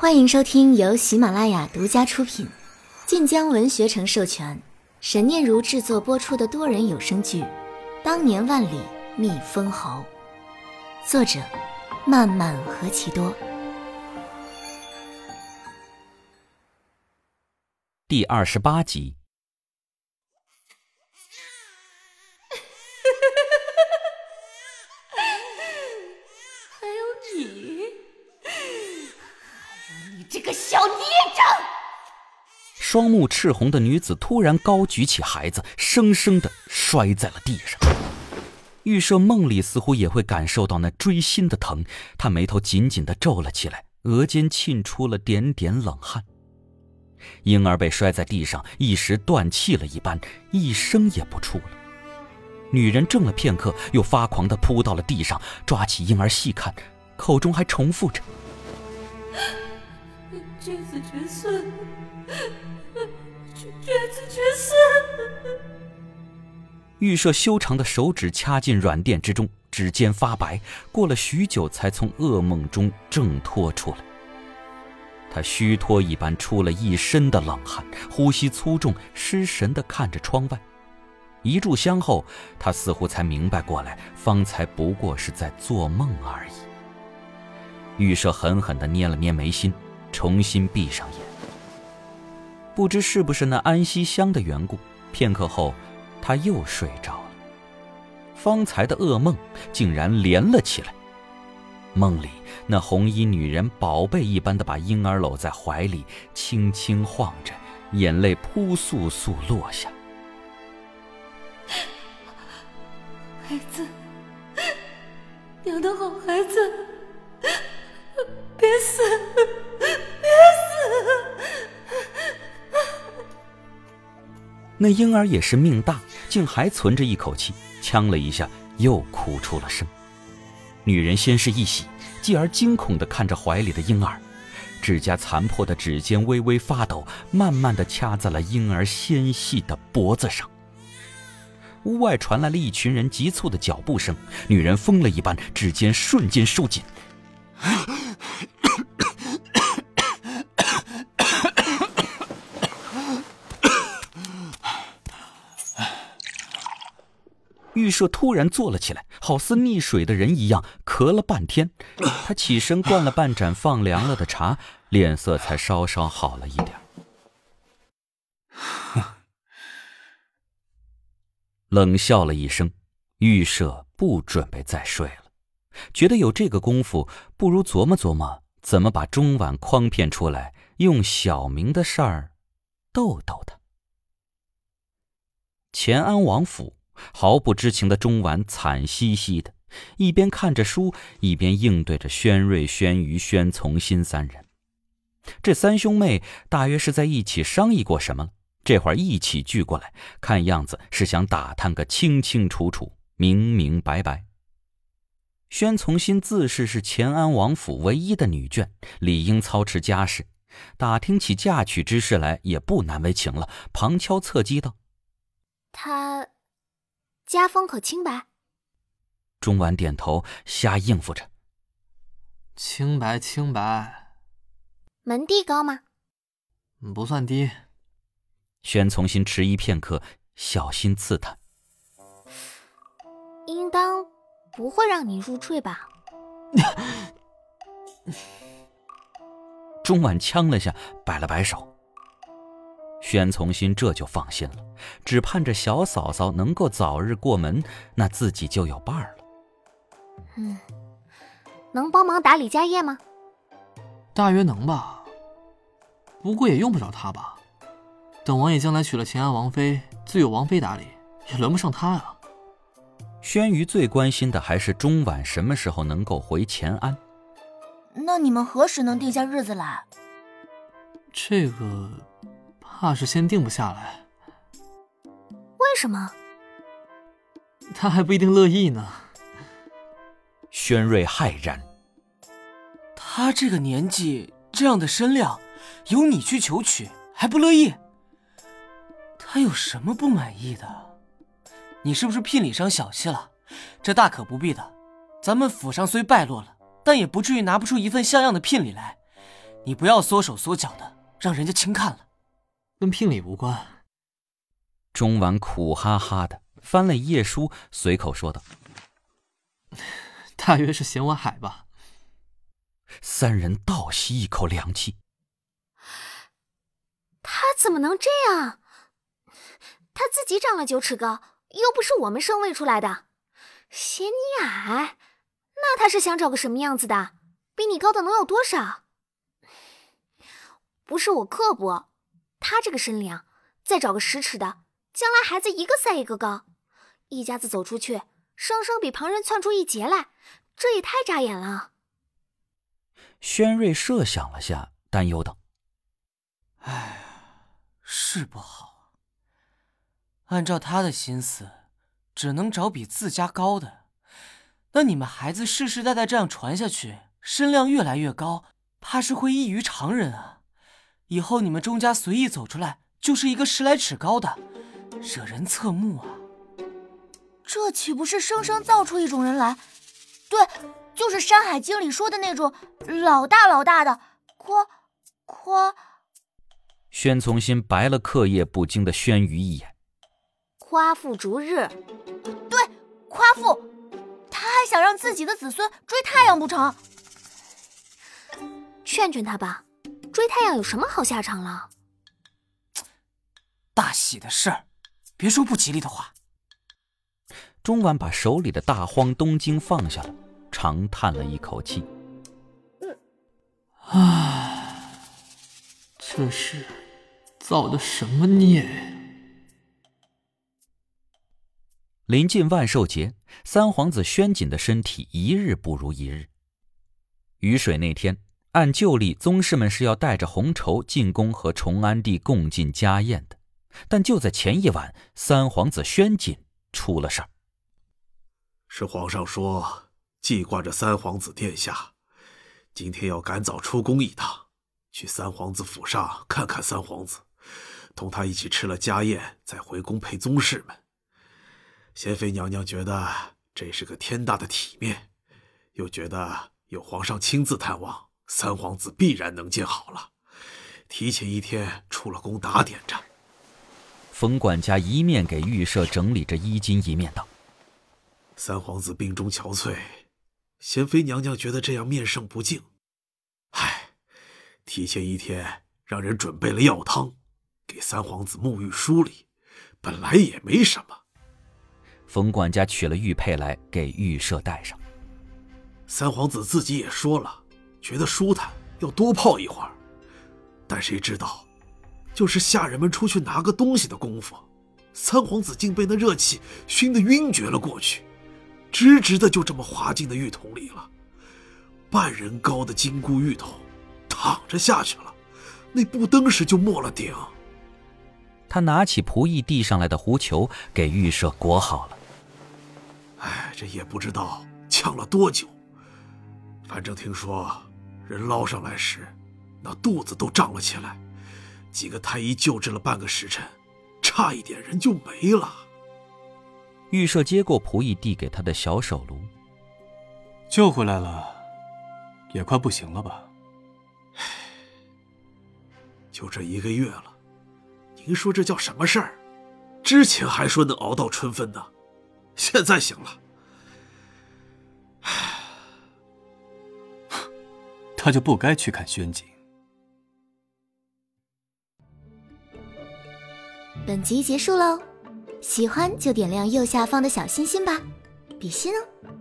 欢迎收听由喜马拉雅独家出品，晋江文学城授权，沈念如制作播出的多人有声剧《当年万里觅封侯》，作者漫漫何其多。 第28集。 还有你这个小孽障！ 双目赤红的女子突然高举起孩子，生生地摔在了地上。预设梦里似乎也会感受到那锥心的疼，她眉头紧紧地皱了起来，额间沁出了点点冷汗。婴儿被摔在地上，一时断气了一般，一声也不出了。女人怔了片刻，又发狂地扑到了地上，抓起婴儿细看，口中还重复着： 绝子绝孙，绝子绝孙。 预设修长的手指掐进软垫之中，指尖发白，过了许久才从噩梦中挣脱出来。他虚脱一般出了一身的冷汗，呼吸粗重，失神地看着窗外。一炷香后，他似乎才明白过来，方才不过是在做梦而已。预设狠狠地捏了捏眉心，重新闭上眼。不知是不是那安息香的缘故，片刻后他又睡着了。方才的噩梦竟然连了起来。梦里那红衣女人宝贝一般的把婴儿搂在怀里，轻轻晃着，眼泪扑簌簌落下。 孩子，养得好孩子，别死，别死。 那婴儿也是命大，竟还存着一口气，呛了一下，又哭出了声。女人先是一喜，继而惊恐地看着怀里的婴儿，指甲残破的指尖微微发抖，慢慢地掐在了婴儿纤细的脖子上。屋外传来了一群人急促的脚步声，女人疯了一般，指尖瞬间收紧。预设突然坐了起来，好似溺水的人一样，咳了半天。他起身灌了半盏放凉了的茶，脸色才稍稍好了一点。冷笑了一声，预设不准备再睡了，觉得有这个功夫，不如琢磨琢磨怎么把钟婉诓骗出来，用小明的事儿逗逗他。乾安王府，毫不知情的钟婉惨兮兮的，一边看着书，一边应对着宣瑞、宣瑜、宣从新三人。这三兄妹大约是在一起商议过什么了，这会儿一起聚过来，看样子是想打探个清清楚楚，明明白白。宣从新自视是乾安王府唯一的女眷，理应操持家事，打听起嫁娶之事来也不难为情了，旁敲侧击道： 他家风可清白？ 钟婉点头，瞎应付着： 清白清白。 门第高吗？ 不算低。 宣从新迟疑片刻，小心刺探： 应当不会让你入赘吧？ 钟婉呛了下，摆了摆手。宣从新这就放心了，只盼着小嫂嫂能够早日过门，那自己就有伴儿了。 能帮忙打理家业吗？ 大约能吧，不过也用不着他吧。等王爷将来娶了乾安王妃，自有王妃打理，也轮不上他啊。 宣瑜最关心的还是钟婉什么时候能够回乾安。 那你们何时能定下日子来？ 这个怕是先定不下来。 为什么？ 他还不一定乐意呢。 宣瑞骇然： 他这个年纪，这样的身量，由你去求娶还不乐意？他有什么不满意的？你是不是聘礼上小气了？这大可不必的。咱们府上虽败落了，但也不至于拿不出一份像样的聘礼来。 你不要缩手缩脚的，让人家轻看了。 跟聘礼无关。 钟婉苦哈哈的翻了一页书，随口说道：“ 大约是嫌我矮吧。” 三人倒吸一口凉气。 他怎么能这样？他自己长了9尺高，又不是我们生喂出来的。嫌你矮，那他是想找个什么样子的？比你高的能有多少？不是我刻薄，他这个身量，再找个10尺的，将来孩子一个赛一个高，一家子走出去，生生比旁人窜出一截来，这也太扎眼了。 轩瑞设想了下，担忧道：“ 哎，是不好。按照他的心思，只能找比自家高的。那你们孩子世世代代这样传下去，身量越来越高，怕是会异于常人啊。以后你们钟家随意走出来，就是一个10来尺高的，惹人侧目啊。 这岂不是生生造出一种人来？对，就是《山海经》里说的那种老大老大的夸。 宣从新白了课业不精的轩辕一眼。 夸父逐日。 对，夸父。他还想让自己的子孙追太阳不成？ 劝劝他吧，追太阳有什么好下场了？ 大喜的事儿，别说不吉利的话。 钟婉把手里的大荒东经放下了，长叹了一口气。 这是造的什么孽？ 临近万寿节，三皇子宣瑾的身体一日不如一日。雨水那天，按旧例，宗室们是要带着红绸进宫和崇安帝共进家宴的，但就在前一晚，三皇子宣瑾出了事儿。 是皇上说，记挂着三皇子殿下，今天要赶早出宫一趟，去三皇子府上看看三皇子，同他一起吃了家宴，再回宫陪宗室们。贤妃娘娘觉得这是个天大的体面，又觉得有皇上亲自探望，三皇子必然能见好了，提前1天出了宫打点着。 冯管家一面给御舍整理着衣襟，一面道：“ 三皇子病中憔悴，贤妃娘娘觉得这样面圣不敬，提前1天让人准备了药汤，给三皇子沐浴梳理，本来也没什么。” 冯管家取了玉佩来给御舍戴上。 三皇子自己也说了，觉得舒坦，要多泡一会儿。但谁知道，就是下人们出去拿个东西的功夫，三皇子竟被那热气熏得晕厥了过去，直直的就这么滑进了浴桶里了。半人高的金箍浴桶，躺着下去了，那布灯时就没了顶。 他拿起仆役递上来的壶球，给御舍裹好了。 这也不知道呛了多久，反正听说人捞上来时，那肚子都胀了起来，几个太医救治了半个时辰，差一点人就没了。 御舍接过仆役递给他的小手炉， 救回来了，也快不行了吧？ 就这1个月了，您说这叫什么事儿？之前还说能熬到春分呢，现在行了。 他就不该去看宣瑾。 本集结束喽，喜欢就点亮右下方的小心心吧，比心哦。